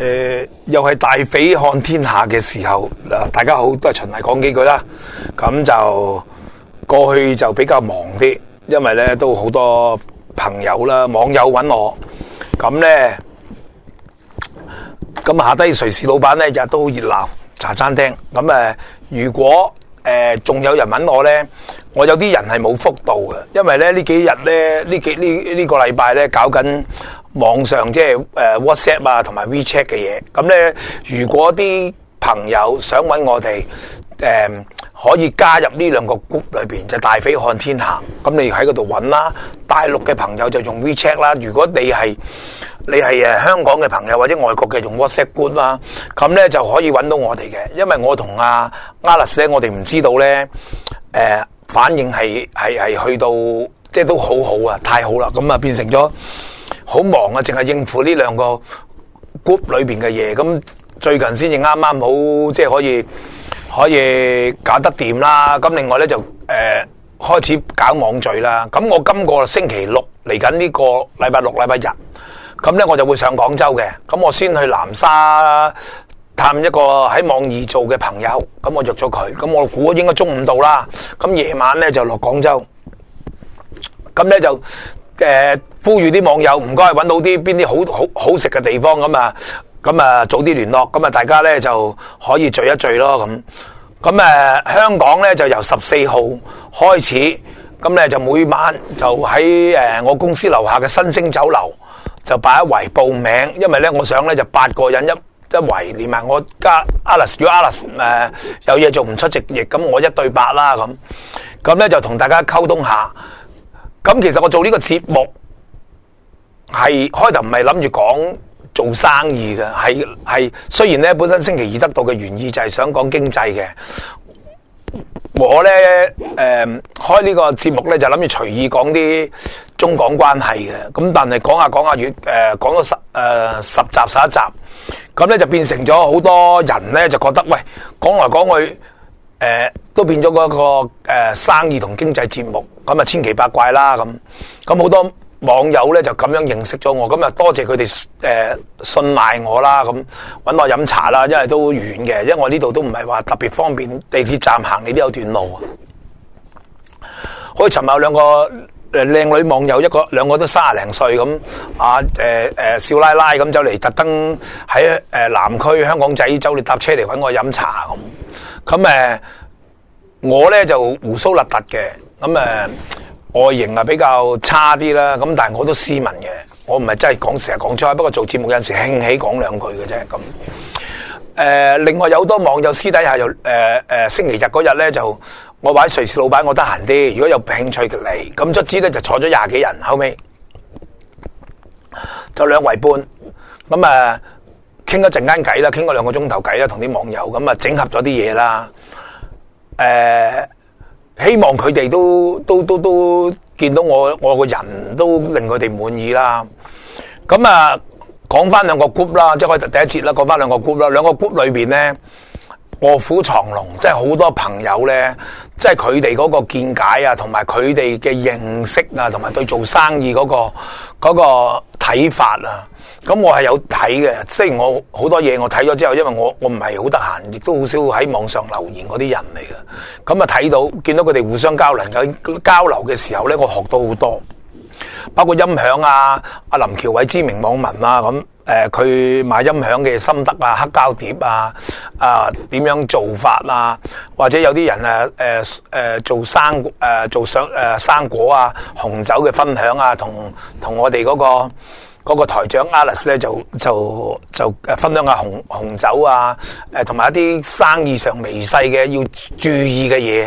又係大匪看天下嘅時候，大家好，都係循例講幾句啦。咁就過去就比較忙啲，因為咧都好多朋友啦、網友揾我，咁咧咁下低瑞士老闆咧日都好熱鬧茶餐廳。咁如果仲有人揾我咧，我有啲人係冇覆到嘅，因為咧呢幾日咧呢個禮拜咧搞緊網上即係WhatsApp 啊同埋 WeChat 嘅嘢。咁咧如果啲朋友想揾我哋可以加入呢兩個 group 裏邊，就大匪看天下。咁你喺嗰度揾啦。大陸嘅朋友就用 WeChat 啦。如果你係香港嘅朋友或者外國嘅，用 WhatsApp group 啦。咁咧就可以揾到我哋嘅。因為我同阿 Alice 咧，我哋唔知道咧反應係去到即係都好好啊，太好啦。咁啊變成咗好忙啊，淨係應付呢兩個 group 裏邊嘅嘢。咁最近先至啱啱好，即係可以搞得掂啦。咁另外咧就開始搞網聚啦。咁我今個星期六嚟緊呢個禮拜六禮拜日，咁咧我就會上廣州嘅。咁我先去南沙探一個喺網易做嘅朋友，咁我約咗佢。咁我估應該中午到啦。咁夜晚咧就落廣州。咁咧就呼籲啲網友唔該揾到邊啲好食嘅地方，咁啊早啲聯絡，咁啊大家咧就可以聚一聚咯。咁香港咧就由14號開始，咁咧就每晚就喺我公司樓下嘅新星酒樓就擺一圍報名，因為咧我想咧就8個人一圍，連埋我加 Alice， 如果 Alice 有嘢做唔出席亦，咁我1對8啦。咁咧就同大家溝通下。咁其實我做呢個節目係開頭唔係諗住講做生意嘅，係雖然咧本身星期二得到嘅原意就係想講經濟嘅，我咧開呢個節目咧就諗住隨意講啲中港關係嘅。咁但係講下講到10集11集，咁咧就變成咗好多人咧就覺得喂，講來講去都變咗嗰個生意同經濟節目，咁啊千奇百怪啦。咁好多網友咧就咁樣認識咗我，咁啊多謝佢哋信賴我啦。咁搵我飲茶啦，因為都遠嘅，因為我呢度都唔係話特別方便，地鐵站行你都有段路啊。好似尋日有兩個靚女網友，兩個都30零歲咁少奶奶咁走嚟，特登喺南區香港仔走嚟搭車嚟搵我飲茶咁我咧就鬍鬚立突嘅，外形啊比較差啲啦。咁但係我都斯文嘅，我唔係真係成日講出，不過做節目有陣時興起講兩句嘅啫。另外有好多網友私底下又星期日嗰日咧就我話瑞士老闆我得閒啲，如果有興趣嘅嚟，咁卒之咧就坐咗20幾人，後尾就2圍半，咁傾咗陣間偈啦，傾咗2個鐘頭偈啦，同啲網友咁整合咗啲嘢啦。希望佢哋都見到我個人都令佢哋滿意啦。咁講翻2個 group 啦，即係第一節啦，講翻2個 group 啦。2個 group 裏邊咧臥虎藏龍，即係好多朋友咧，即係佢哋嗰個見解啊，同埋佢哋嘅認識啊，同埋對做生意嗰個睇法啊。咁我係有睇嘅，雖然我好多嘢我睇咗之後，因為我唔係好得閒，亦都好少喺網上留言嗰啲人嚟嘅。咁睇到見到佢哋互相交流嘅時候咧，我學到好多，包括音響啊，阿林喬偉知名網民啊，佢買音響嘅心得啊，黑膠碟啊，點樣做法啊，或者有啲人做生果啊，紅酒嘅分享啊，同我哋嗰個台長 Alice 咧就分享下紅酒啊，同埋一啲生意上微細嘅要注意嘅嘢。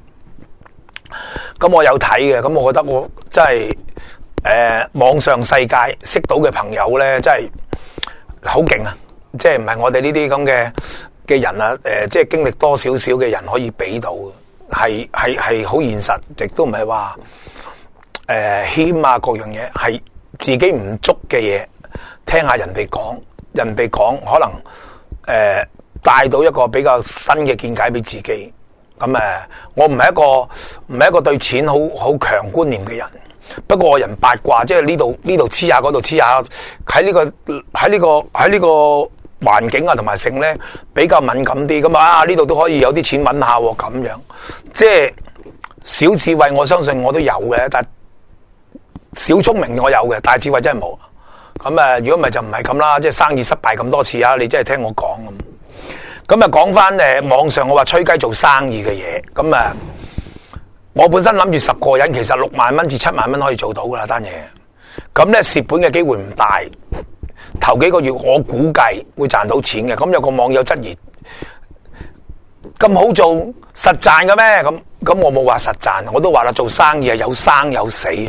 咁我有睇嘅，咁我覺得我真係網上世界識到嘅朋友咧，真係好勁啊！即係唔係我哋呢啲咁嘅人啊？即係經歷多少少嘅人可以俾到嘅，係好現實，亦都唔係話謙啊各樣嘢係。自己唔足嘅嘢，聽下人哋講，可能帶到一個比較新嘅見解俾自己。我唔係一個對錢好強觀念嘅人，不過我人八卦，即係呢度黐下嗰度黐下，喺呢個環境啊同埋性咧比較敏感啲，咁啊呢度都可以有啲錢揾下喎，咁樣即係小智慧，我相信我都有嘅，但小聰明我有嘅，大智慧真係冇。咁如果唔係就唔係咁啦，即係生意失敗咁多次啊！你真係聽我講咁。咁講翻網上我話吹雞做生意嘅嘢，咁我本身諗住10個人，其實6萬蚊至7萬蚊可以做到噶啦單嘢。咁咧蝕本嘅機會唔大，頭幾個月我估計會賺到錢嘅。咁有個網友質疑，咁好做實賺嘅咩？咁我冇話實賺，我都話啦，做生意係有生有死啊。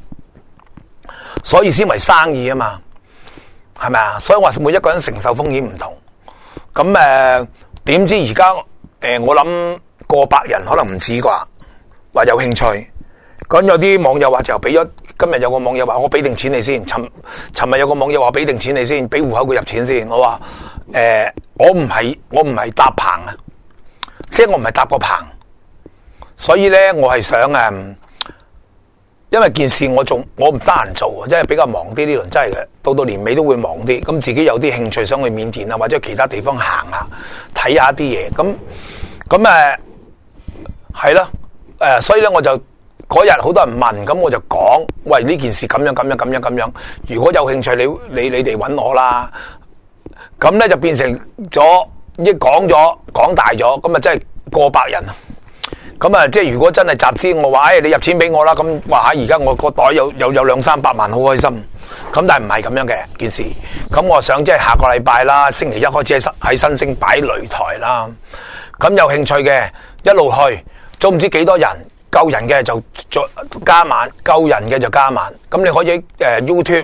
所以先為生意啊嘛，係咪啊？所以話每一個人承受風險唔同。咁點知而家我諗過百人可能唔止啩，話有興趣。咁有啲網友話就俾咗，今日有個網友話我俾定錢你先。尋日有個網友話俾定錢你先，俾戶口佢入錢先。我話我唔係搭棚啊，即係我唔係搭個棚。所以咧我係想因為件事我唔得閒做，即係比較忙啲呢輪，真係嘅。到年尾都會忙啲，咁自己有啲興趣想去緬甸啊，或者其他地方行下睇下啲嘢，咁係咯，所以咧我就嗰日好多人問，咁我就講，喂，呢件事咁樣，如果有興趣你哋揾我啦，咁咧就變成咗一講大咗，咁真係過百人啊！咁即係如果真係集資，我話你入錢俾我啦，咁話而家我個袋有200-300萬，好開心。咁但係唔係咁樣嘅件事。咁我想即係下個禮拜啦，星期一開始喺新星擺擂台啦。咁有興趣嘅一路去，都唔知幾多人，夠人嘅就加碼，夠人嘅就加碼。咁你可以YouTube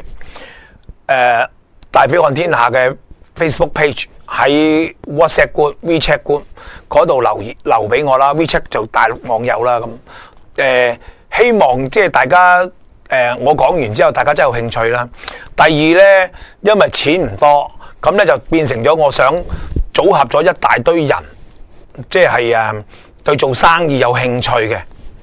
大飛看天下嘅 Facebook page。喺 WhatsApp group、WeChat group 嗰度留俾我啦 ，WeChat 就大陸網友啦咁。希望即係大家我講完之後，大家真係有興趣啦。第二咧，因為錢唔多，咁咧就變成咗我想組合咗一大堆人，即係對做生意有興趣嘅，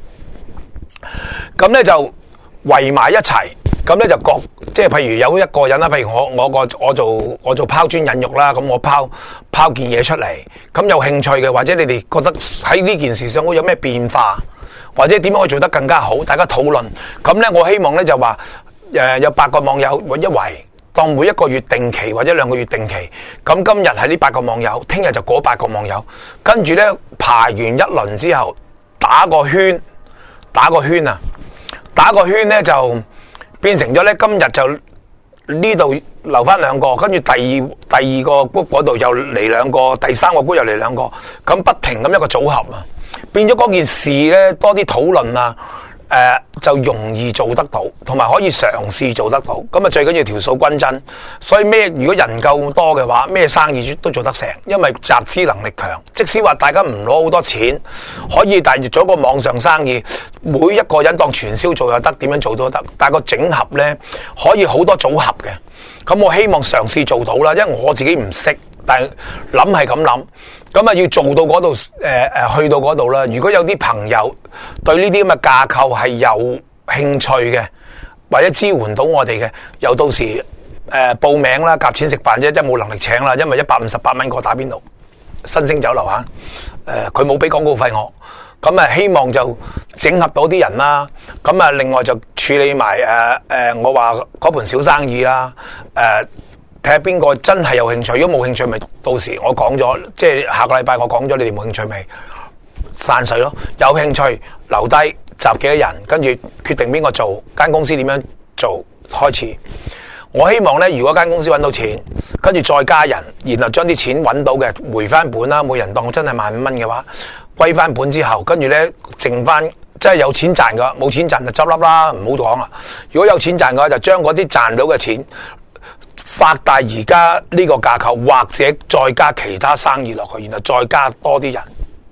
咁咧就圍埋一齊。咁咧就即係譬如有一個人啦，譬如我做拋磚引玉啦，咁我拋件嘢出嚟，咁有興趣嘅，或者你哋覺得喺呢件事上會有咩變化，或者點樣可以做得更加好，大家討論。咁咧我希望咧就話有8個網友一圍，當每一個月定期或者2個月定期。咁今日係呢8個網友，聽日就嗰8個網友，跟住咧排完一輪之後打個圈啊，打個圈咧就變成咗咧，今日就呢度留翻2個，跟住第二個 group 嗰度又嚟2個，第3個 group 又嚟2個，咁不停咁一個組合啊，變咗嗰件事咧多啲討論啊，就容易做得到，同埋可以嘗試做得到。咁最緊要條數均真，所以如果人夠多嘅話，咩生意都做得成，因為集資能力強。即使話大家唔攞好多錢，可以大約做一個網上生意，每一個人當傳銷做又得，點樣做都得。但係個整合呢，可以好多組合嘅。咁我希望嘗試做到啦，因為我自己唔識，但係諗係咁諗。咁要做到嗰度，去到嗰度啦。如果有啲朋友對呢啲咁嘅架構係有興趣嘅，或者支援到我哋嘅，又到時報名啦，夾錢食飯啫，即係冇能力請啦，因為158蚊個打邊爐，新星酒樓啊，佢冇俾廣告費我。咁希望就整合到啲人啦。咁另外就處理埋我話嗰盤小生意啦，睇下邊個真係有興趣，如果冇興趣咪到時我講咗，即係下個禮拜我講咗，你哋冇興趣咪散水咯。有興趣留低集幾多人，跟住決定邊個做，間公司點樣做開始。我希望呢，如果間公司揾到錢，跟住再加人，然後將啲錢揾到嘅回翻本啦，每人當真係15,000蚊嘅話，歸翻本之後，跟住呢，剩翻真係有錢賺嘅，冇錢賺就執笠啦，唔好講啦。如果有錢賺嘅話，就將嗰啲賺到嘅錢發大而家呢個架構，或者再加其他生意落去，然後再加多啲人。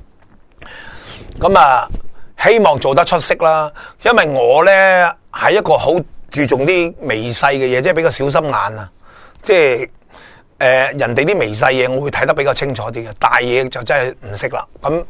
咁希望做得出色啦。因為我呢係一個好注重啲微細嘅嘢，即係比較小心眼啊。即係人哋啲微細嘢，我會睇得比較清楚啲嘅。大嘢就真係唔識啦。咁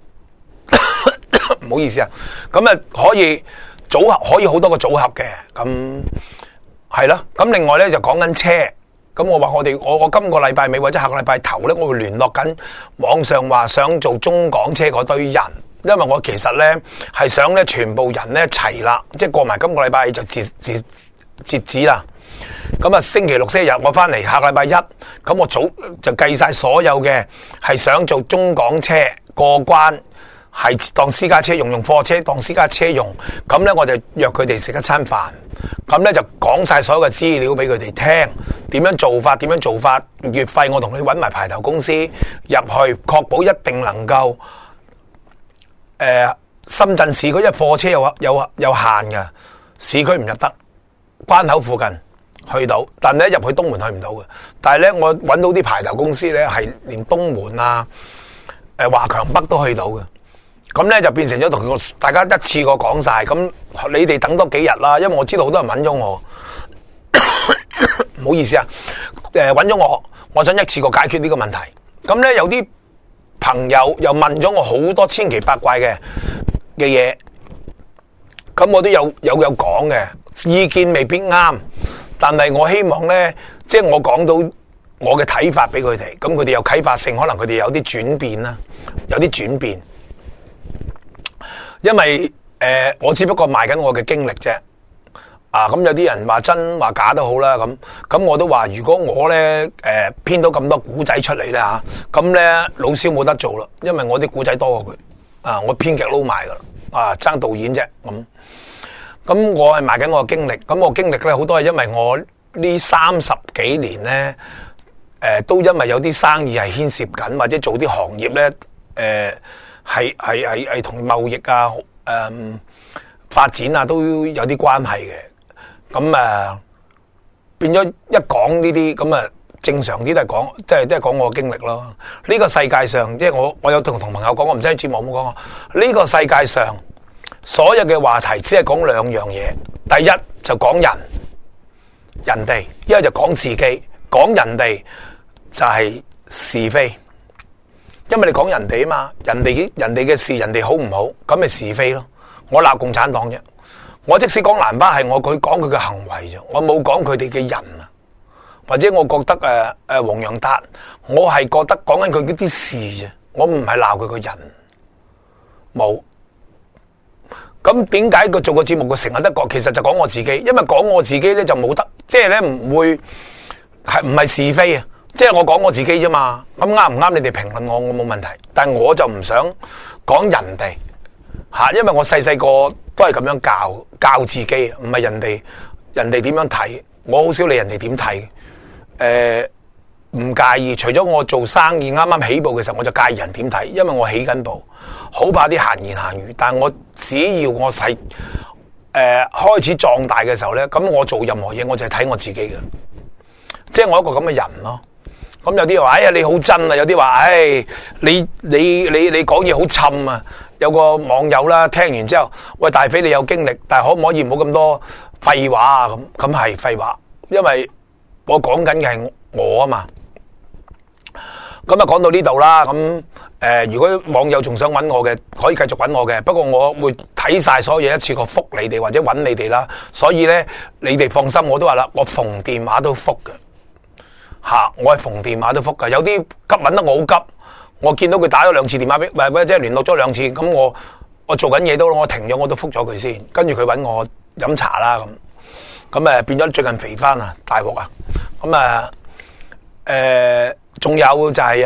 唔好意思啊。咁可以組合，可以好多個組合嘅。咁係咯。咁另外咧就講緊車， 咁我話我今個禮拜尾或者下個禮拜頭咧，我會聯絡緊網上話想做中港車嗰堆人，因為我其實咧係想咧全部人咧齊啦，即係過埋今個禮拜就截止啦。咁啊，星期六、星期日我翻嚟，下個禮拜一，咁我早就計晒所有嘅係想做中港車過關，係當私家車用貨車當私家車用，咁咧我就約佢哋食一餐飯，咁咧就講晒所有嘅資料俾佢哋聽，點樣做法，月費我同你搵埋排頭公司入去，確保一定能夠深圳市嗰一貨車有限嘅，市區唔入得，關口附近去到，但係咧入去東門去唔到嘅。但係咧我搵到啲排頭公司咧係連東門啊、華強北都去到嘅。咁咧就變成咗同大家一次過講晒。咁你哋等多幾日啦，因為我知道好多人搵咗我，唔好意思啊。搵咗我想一次過解決呢個問題。咁咧有啲朋友又問咗我好多千奇百怪嘅嘢，咁我都有講嘅，意見未必啱，但係我希望咧，即係我講到我嘅睇法俾佢哋，咁佢哋有啟發性，可能佢哋有啲轉變啦，有啲轉變。因為我只不過賣緊我嘅經歷啫，咁有啲人話真話假都好啦，咁我都話如果我咧編到咁多古仔出嚟咧吓，咁咧老蕭冇得做啦，因為我啲古仔多過佢，我編劇撈埋噶啦，爭導演啫咁我係賣緊我嘅經歷，咁我經歷咧好多係因為我呢30幾年咧，都因為有啲生意係牽涉緊，或者做啲行業咧，係同貿易啊、發展啊都有啲關係嘅。咁變咗一講呢啲咁正常啲都係講，即係講我經歷咯。呢個世界上，即係我有同朋友講，我唔知喺節目有冇講過。呢個世界上所有嘅話題只係講兩樣嘢，第一就講人哋，一係就講自己。講人哋就係是非。因為你講人哋啊嘛，人哋嘅事，人哋好唔好，咁咪是非咯。我鬧共產黨啫，我即使講蘭巴係佢講佢嘅行為啫，我冇講佢哋嘅人啊。或者我覺得黃洋達，我係覺得講緊佢嗰啲事啫，我唔係鬧佢個人。冇。咁點解佢做個節目佢成日得講？其實就講我自己，因為講我自己咧就冇得，即係咧唔會係唔係是非啊。即係我講我自己啫嘛，咁啱唔啱你哋評論我冇問題，但係我就唔想講人哋吓，因為我細細個都係咁樣教自己，唔係人哋點樣睇，我好少理人哋點睇，唔介意。除咗我做生意啱啱起步嘅時候，我就介意人點睇，因為我起緊步，好怕啲閒言閒語。但係我只要我係開始壯大嘅時候咧，咁我做任何嘢我就係睇我自己嘅，即係我一個咁嘅人咯。咁有啲話，哎呀你好真啊！有啲話，哎你講嘢好沉啊！有個網友啦，聽完之後，喂大飛你有經歷，但係可唔可以唔好咁多廢話啊？咁係廢話，因為我講緊嘅係我啊嘛。咁啊講到呢度啦，咁如果網友仲想揾我嘅，可以繼續揾我嘅。不過我會睇晒所有嘢一次過覆你哋或者揾你哋啦。所以咧，你哋放心，我都話啦，我逢電話都覆嘅。我係逢電話都覆噶，有啲急揾得我好急，我見到佢打咗2次電話俾，或者聯絡咗2次，咁我做緊嘢都，我停咗我都覆咗佢先，跟住佢揾我飲茶啦咁變咗最近肥翻啊，大鑊啊，仲有就係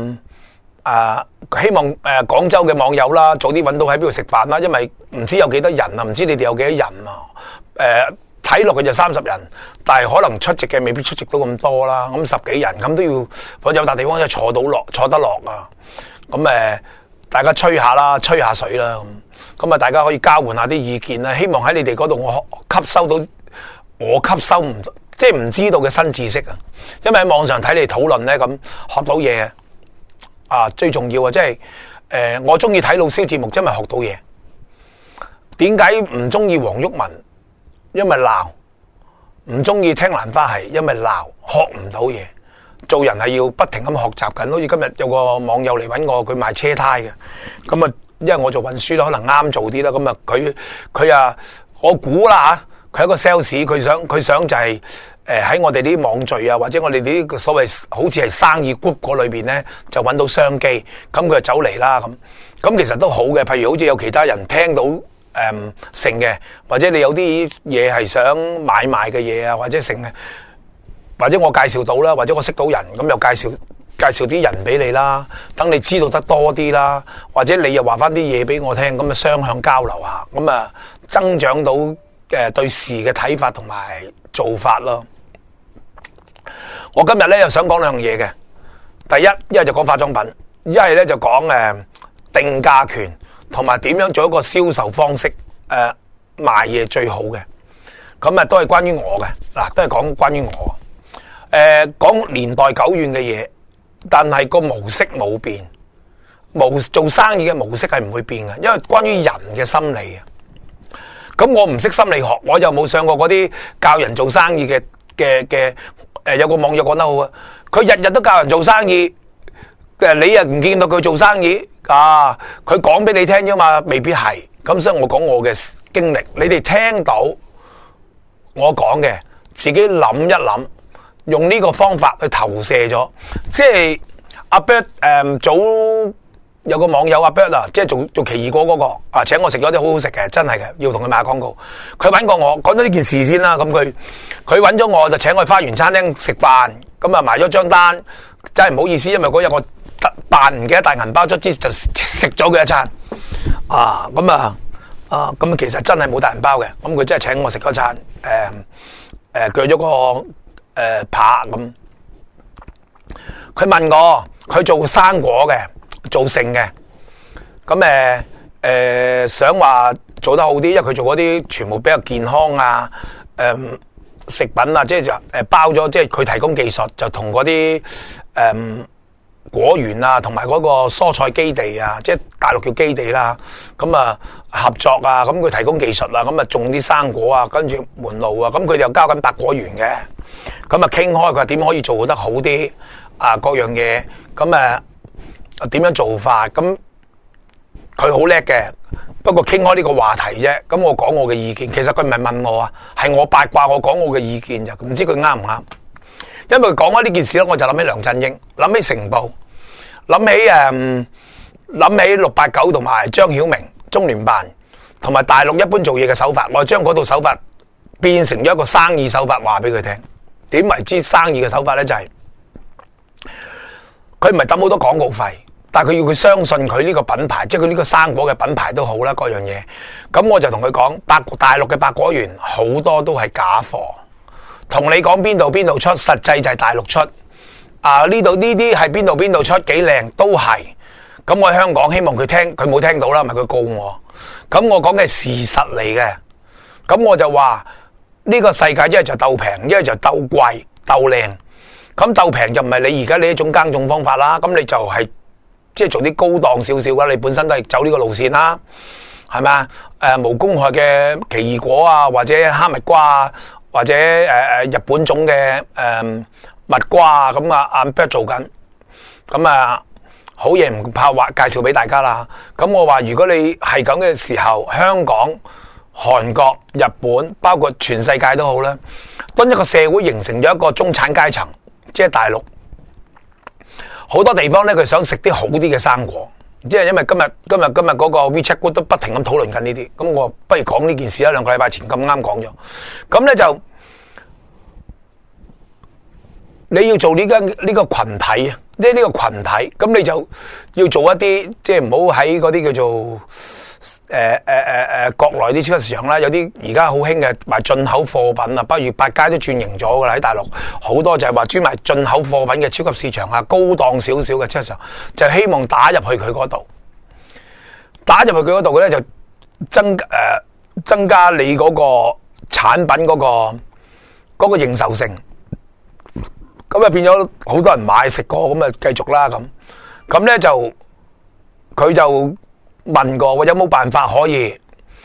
希望廣州嘅網友啦，早啲揾到喺邊度食飯啦，因為唔知有幾多人啊，唔知你哋有幾多人啊，睇落去就30人，但係可能出席嘅未必出席到咁多啦。咁10幾人咁都要揾有笪地方坐得落啊。咁大家吹下啦，吹下水啦。咁大家可以交換下啲意見啦。希望喺你哋嗰度我吸收到我吸收唔即係唔知道嘅新知識啊。因為喺網上睇你討論咧，咁學到嘢啊，最重要啊，即係我中意睇老蕭節目，因為學到嘢。點解唔中意黃毓民？因為鬧，唔中意聽蘭花係因為鬧，學唔到嘢。做人係要不停咁學習緊。好似今日有個網友嚟搵我，佢賣車胎嘅。咁因為我做運輸可能啱做啲啦。咁佢我估啦吓，佢係一個 sales，佢想就係喺我哋啲網聚啊，或者我哋啲所謂好似係生意 group 嗰裏邊咧，就揾到商機，咁佢就走嚟啦咁其實都好嘅。譬如好似有其他人聽到成嘅，或者你有啲嘢係想買賣嘅嘢啊，或者成嘅，或者我介紹到啦，或者我識到人，咁又介紹啲人俾你啦，等你知道得多啲啦，或者你又話翻啲嘢俾我聽，咁啊雙向交流下，咁啊增長到對事嘅睇法同埋做法咯。我今日咧又想講兩樣嘢嘅，第一係就講化妝品，一係咧就講定價權同埋點樣做一個銷售方式，賣嘢最好嘅，咁啊都係關於我嘅，嗱都係講關於我，講年代久遠嘅嘢，但係個模式冇變，做生意嘅模式係唔會變嘅，因為關於人嘅心理啊。咁我唔識心理學，我又冇上過嗰啲教人做生意嘅有個網友講得好啊，佢日日都教人做生意，你又唔見到佢做生意啊？佢講俾你聽啫嘛，未必係。咁所以我講我嘅經歷，你哋聽到我講嘅，自己諗一諗，用呢個方法去投射咗。即係阿 Bird 早有個網友阿 Bird 啊，即係做奇異果嗰個啊，請我食咗啲好好食嘅，真係嘅，要同佢買廣告。佢揾過我，講咗呢件事先啦。咁佢揾咗我就請我去花園餐廳食飯，咁啊埋咗張單，真係唔好意思，因為嗰日我扮唔記得帶銀包，卒之就食咗佢一餐。咁其實真係冇帶銀包嘅，咁佢真係請我食嗰餐，鋸咗個扒咁。佢問我，佢做生果嘅，做剩嘅，咁想話做得好啲，因為佢做嗰啲全部比較健康啊，食品啊，即係包咗，即係佢提供技術，就同嗰啲果園啊，同埋嗰個蔬菜基地啊，即係大陸叫基地啦，咁啊合作啊，咁佢提供技術啊，咁啊種啲生果啊，跟住門路啊，咁佢哋又交緊百果園嘅，咁啊傾開佢話點可以做得好啲啊，各樣嘢，咁點樣做法，咁佢好叻嘅，不過傾開呢個話題啫，咁我講我嘅意見，其實佢唔係問我啊，係我八卦，我講我嘅意見就唔知佢啱唔啱。因為佢講開呢件事咧，我就諗起梁振英，諗起成報，諗起689同埋張曉明中聯辦，同埋大陸一般做嘢嘅手法，我將嗰套手法變成咗一個生意手法，話俾佢聽。點為之生意嘅手法咧？就係佢唔係抌好多廣告費，但係佢要佢相信佢呢個品牌，即係佢呢個生果嘅品牌都好啦，各樣嘢。咁我就同佢講，大陸嘅百果園好多都係假貨。同你講邊度出，實際就係大陸出。呢度呢啲係邊度出，幾靚都係。咁我喺香港希望佢聽，佢冇聽到啦，咪佢告我。咁我講嘅係事實嚟嘅。咁我就話呢個世界一係就鬥平，一係就鬥貴、鬥靚。咁鬥平就唔係你而家呢一種耕種方法啦。咁你就係即係做啲高檔少少啦。你本身都係走呢個路線啦，係咪啊？無公害嘅奇異果啊，或者哈密瓜啊。或者日本種嘅蜜瓜啊，咁阿 Bird 做緊，咁好嘢唔怕話介紹俾大家啦。咁我話如果你係咁嘅時候，香港、韓國、日本，包括全世界都好啦，當一個社會形成咗一個中產階層，即係大陸，好多地方咧佢想食啲好啲嘅生果。即係因為今日嗰個 WeChat Group 都不停咁討論緊呢啲，咁我不如講呢件事啦。2個禮拜前咁啱講咗，咁咧就你要做呢個群體啊，即係呢個群體，咁你就要做一啲即係唔好喺嗰啲叫做國內啲超級市場啦，有啲而家好興嘅賣進口貨品啊，不如百佳都轉型咗噶啦，喺大陸好多就係話專賣進口貨品嘅超級市場啊，高檔少少嘅超級市場，就希望打入去佢嗰度，打入去佢嗰度咧就增加你嗰個產品嗰個認受性，咁啊變咗好多人買食過，咁啊繼續啦咁咧就佢就問過我有冇辦法可以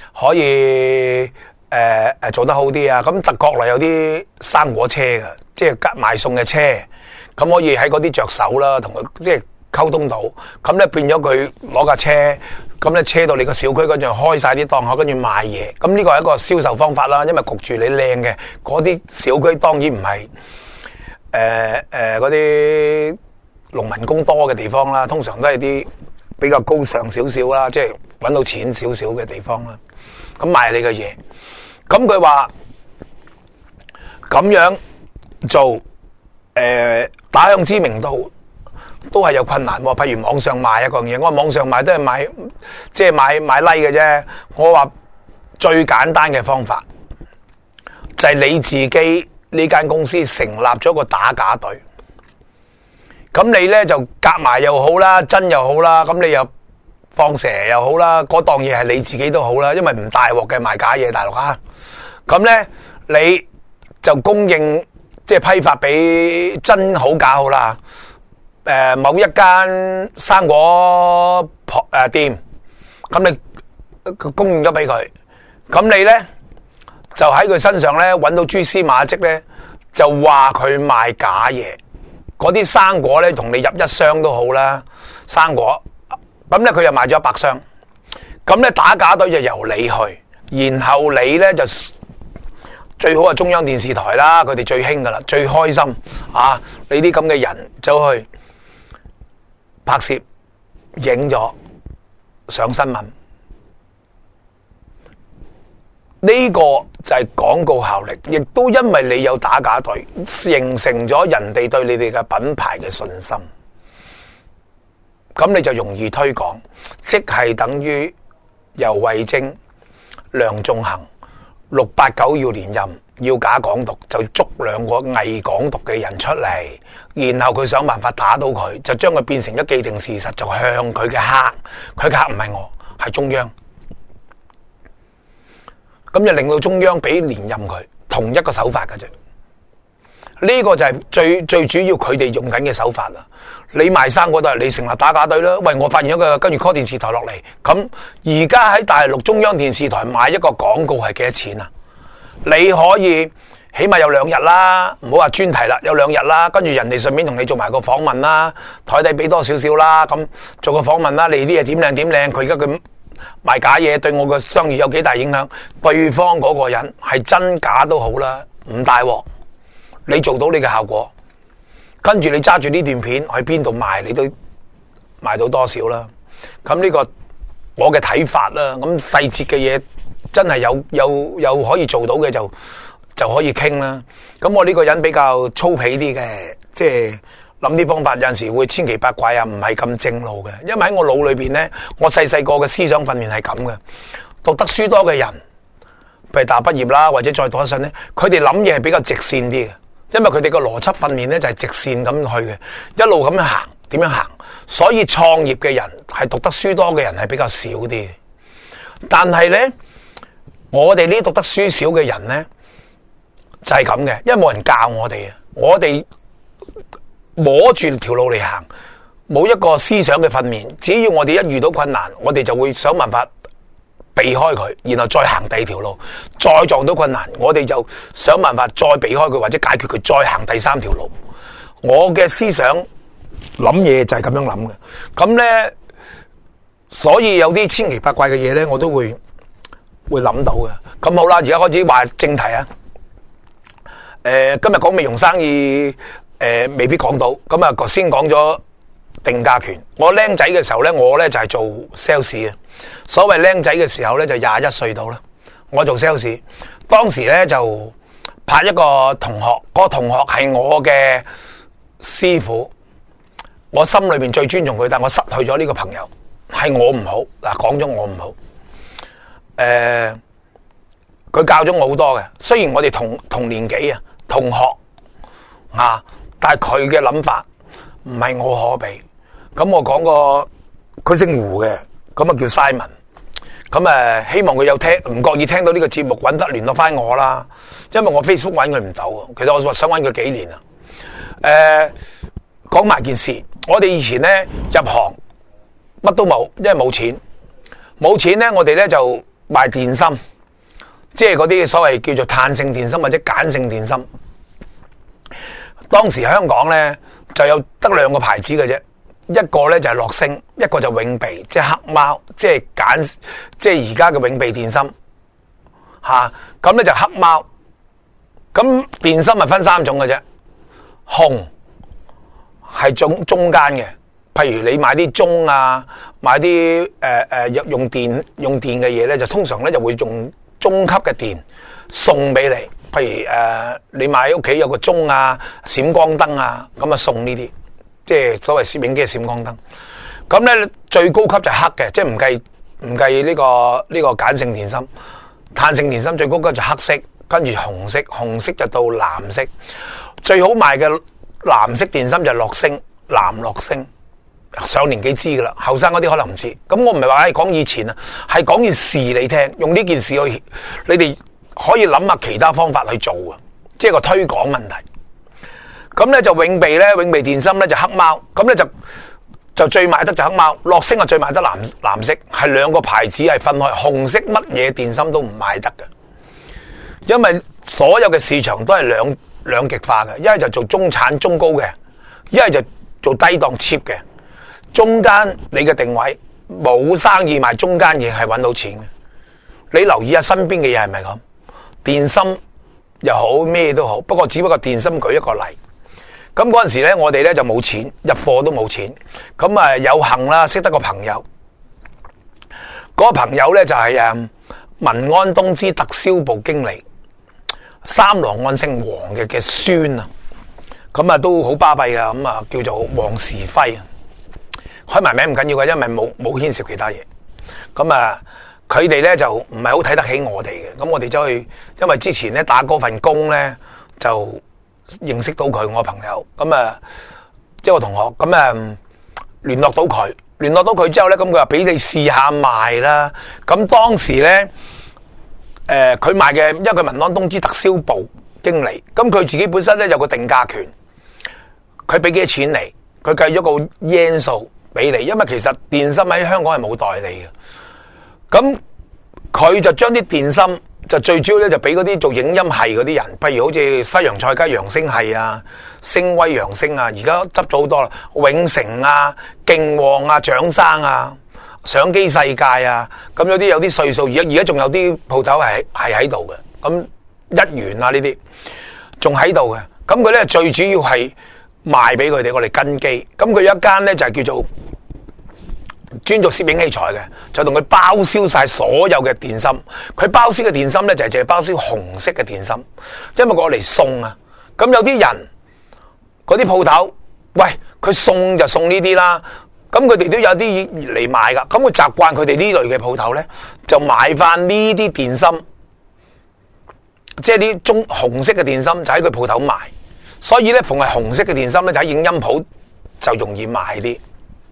做得好啲啊？咁國內有啲生果車嘅，即係賣餸嘅車，咁可以喺嗰啲着手啦，同佢即係溝通到，咁咧變咗佢攞架車，咁咧車到你個小區嗰度開晒啲檔口，跟住賣嘢。咁呢個係一個銷售方法啦，因為焗住你靚嘅嗰啲小區當然唔係嗰啲農民工多嘅地方啦，通常都係啲比較高尚少少啦，即係搵到錢少少嘅地方啦。咁賣你嘅嘢，咁佢話咁樣做，打響知名度都係有困難。譬如網上賣一個嘢，我話網上賣都係買即係買 like 嘅啫。我話最簡單嘅方法就係你自己呢間公司成立咗個打假隊，咁你咧就夾埋又好啦，真又好啦，咁你又放蛇又好啦，嗰檔嘢係你自己都好啦，因為唔大鑊嘅賣假嘢，大陸啊，咁咧你就供應即係批發俾真好假好啦，某一間生果店，咁你供應咗俾佢，咁你咧就喺佢身上咧揾到蛛絲馬跡咧，就話佢賣假嘢，嗰啲生果咧同你入一箱都好啦，生果。咁咧佢又賣咗100箱，咁咧打假隊就由你去，然後你咧就最好係中央電視台啦，佢哋最興噶啦，最開心啊！你啲咁嘅人走去拍攝，影咗上新聞，呢個就係廣告效力，亦都因為你有打假隊，形成咗人哋對你哋嘅品牌嘅信心。咁你就容易推廣，即係等於游蕙禎、梁頌恆689要連任，要假港獨，就捉2個偽港獨嘅人出嚟，然後佢想辦法打到佢，就將佢變成一既定事實，就向佢嘅客，佢嘅客唔係我，係中央，咁就令到中央俾連任佢，同一個手法嘅啫。呢個就係最主要佢哋用緊嘅手法啦。你賣生果都係你成立打假隊啦。喂，我發現咗個跟住 call 電視台落嚟，咁而家喺大陸中央電視台買一個廣告係幾多錢啊？你可以起碼有2日啦，唔好話專題啦，有2日啦，跟住人哋順便同你做埋個訪問啦，台底俾多少少啦，咁做個訪問啦，你啲嘢點靚點靚，佢而家佢賣假嘢對我嘅生意有幾大影響？對方嗰個人係真假都好啦，唔大鑊，你做到你嘅效果。跟住你揸住呢段片去邊度賣，你都賣到多少啦？咁呢個我嘅睇法啦。咁細節嘅嘢真係有可以做到嘅就可以傾啦。咁我呢個人比較粗鄙啲嘅，即係諗啲方法有陣時會千奇百怪啊，唔係咁正路嘅。因為喺我腦裏邊咧，我細個嘅思想訓練係咁嘅。讀得書多嘅人，譬如大學畢業啦，或者再讀一陣咧，佢哋諗嘢係比較直線啲嘅。因為佢哋個邏輯訓練咧就係直線咁去嘅，一路咁樣行，點樣行？所以創業嘅人係讀得書多嘅人係比較少啲。但係咧，我哋呢啲讀得書少嘅人咧就係咁嘅，因為冇人教我哋啊，我哋摸住條路嚟行，冇一個思想嘅訓練。只要我哋一遇到困難，我哋就會想辦法避開佢，然後再行第二條路，再撞到困難，我哋就想辦法再避開佢或者解決佢，再行第3條路。我嘅思想諗嘢就係咁樣諗嘅。咁咧，所以有啲千奇百怪嘅嘢咧，我都會諗到嘅。咁好啦，而家開始話正題啊。今日講美容生意，未必講到。咁啊，先講咗定價權。我僆仔嘅時候咧，我咧就係做 sales 啊。所謂僆仔嘅時候咧，就21歲到啦。我做 sales， 當時咧就拍一個同學，嗰個同學係我嘅師傅，我心裏邊最尊重佢，但我失去咗呢個朋友，係我唔好嗱，講咗我唔好。佢教咗我好多嘅，雖然我哋同年紀啊，同學啊，但係佢嘅諗法唔係我可比。咁我講個，佢姓胡嘅。咁啊叫 Simon， 咁希望佢有聽，唔覺意聽到呢個節目，搵得聯絡翻我啦。因為我 Facebook 搵佢唔到，其實我想搵佢幾年啦。講埋件事，我哋以前咧入行乜都冇，因為冇錢咧，我哋咧就賣電芯，即係嗰啲所謂叫做碳性電芯或者鹼性電芯。當時香港咧就有得2個牌子嘅啫， 一個咧就係樂聲，一個就永鼻，即係黑貓，即係而家嘅永鼻電芯吓。咁咧就黑貓。咁電芯咪分三種嘅啫，紅係中間嘅，譬如你買啲鐘啊，買啲用電嘅嘢咧，就通常咧就會用中級嘅電送俾你。譬如你買屋企有個鐘啊、閃光燈啊，咁啊送呢啲，即係所謂攝影機嘅閃光燈。咁咧最高級就係黑嘅，即係唔計呢個鹼性電芯，碳性電芯最高級就黑色。跟住紅色就到藍色，最好賣嘅藍色電芯就係樂聲，藍樂聲，上年紀知噶啦，後生嗰啲可能唔知。咁我唔係話講以前啊，係講件事你聽，用呢件事去，你哋可以諗下其他方法去做啊，即係個推廣問題。咁咧就永鼻電芯咧就黑貓，咁咧就最賣得就黑貓，樂聲啊最賣得藍色，係兩個牌子係分開，紅色乜嘢電芯都唔賣得嘅。因為所有嘅市場都係兩極化嘅，一係就做中產中高嘅，一係就做低檔 cheap 嘅。中間你嘅定位冇生意賣，中間嘢係搵到錢嘅。你留意下身邊嘅嘢係咪咁？電芯又好咩都好，不過只不過電芯舉一個例。咁嗰陣時咧，我哋咧就冇錢入貨都冇錢，咁啊有幸啦，識得個朋友。嗰個朋友咧就係民安東芝特銷部經理。三郎按姓黃嘅孫啊，咁啊都好巴閉噶，咁啊叫做黃時輝啊，開埋名唔緊要嘅，因為冇牽涉其他嘢。咁啊，佢哋咧就唔係好睇得起我哋嘅，咁我哋走去，因為之前咧打嗰份工咧就認識到佢，我朋友，咁啊即係我同學，咁啊聯絡到佢之後咧，咁佢話俾你試下賣啦。咁當時咧。佢賣嘅，因為佢民安東芝特銷部經理，咁佢自己本身咧有個定價權，佢俾幾多錢嚟，佢計咗個 yen 數俾你，因為其實電芯喺香港係冇代理嘅，咁佢就將啲電芯就最主要咧就俾嗰啲做影音系嗰啲人，譬如好似西洋菜雞揚聲系啊、星威揚聲啊，而家執咗好多啦，永成啊、勁旺啊、蔣生啊。相機世界啊，咁有啲歲數，而家仲有啲鋪頭係喺度嘅，咁一元啊呢啲仲喺度嘅，咁佢咧最主要係賣俾佢哋，我哋跟機，咁佢有一間咧就係叫做專做攝影器材嘅，就同佢包銷晒所有嘅電芯，佢包銷嘅電芯咧就係淨係包銷紅色嘅電芯，因為我嚟送啊，咁有啲人嗰啲鋪頭，喂，佢送就送呢啲啦。咁佢哋都有啲嚟買噶，咁佢習慣佢哋呢類嘅鋪頭咧，就買翻呢啲電芯，即係啲紅色嘅電芯就喺佢鋪頭賣，所以咧逢係紅色嘅電芯咧就喺影音鋪就容易賣啲。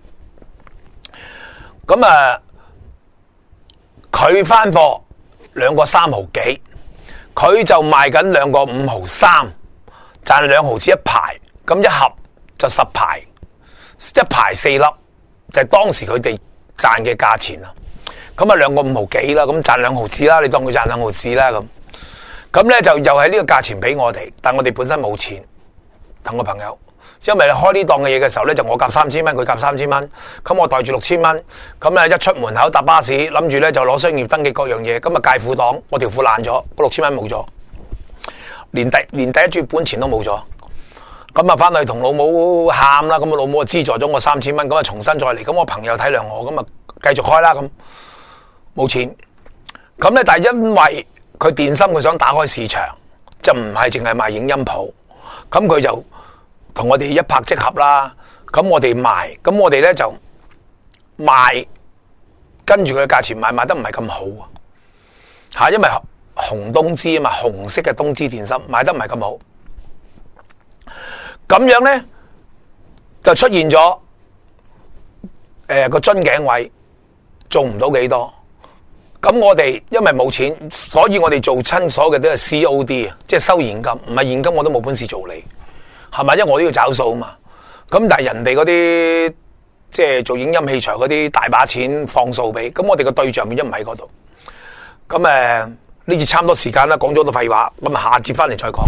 咁啊，佢翻貨兩個3毫幾，佢就賣緊兩個5毫3，賺2毫子一排，咁一盒就10排，一排4粒。就係當時佢哋賺嘅價錢啊，咁啊兩個5毫幾啦，咁賺2毫子啦，你當佢賺2毫子啦咁咧就又係呢個價錢俾我哋，但我哋本身冇錢，同個朋友，因為你開呢檔嘅嘢嘅時候咧，就我夾3000蚊，佢夾3000蚊，咁我袋住6000蚊，咁咧一出門口搭巴士，諗住咧就攞商業登記各樣嘢，咁啊戒褲檔，我條褲爛咗，嗰6000蚊冇咗，連第一注本錢都冇咗。咁啊，翻去同老母喊啦，咁啊老母啊資助咗我3000蚊，咁啊重新再嚟，咁我朋友體諒我，咁啊繼續開啦，咁冇錢，咁咧但係因為佢電芯佢想打開市場，就唔係淨係賣影音鋪，咁佢就同我哋一拍即合啦，咁我哋賣，咁我哋咧就賣，跟住佢嘅價錢賣得唔係咁好啊，因為紅東芝啊嘛，紅色嘅東芝電芯賣得唔係咁好。咁樣咧就出現咗個樽頸位做唔到幾多，咁我哋因為冇錢，所以我哋做親所有嘅都係 COD 啊，即係收現金，唔係現金我都冇本事做你，係咪？因為我都要找數啊嘛。咁但係人哋嗰啲即係做影音器材嗰啲大把錢放數俾，咁我哋個對象變咗唔喺嗰度。咁呢節差唔多時間啦，講咗好多廢話，咁下節翻嚟再講。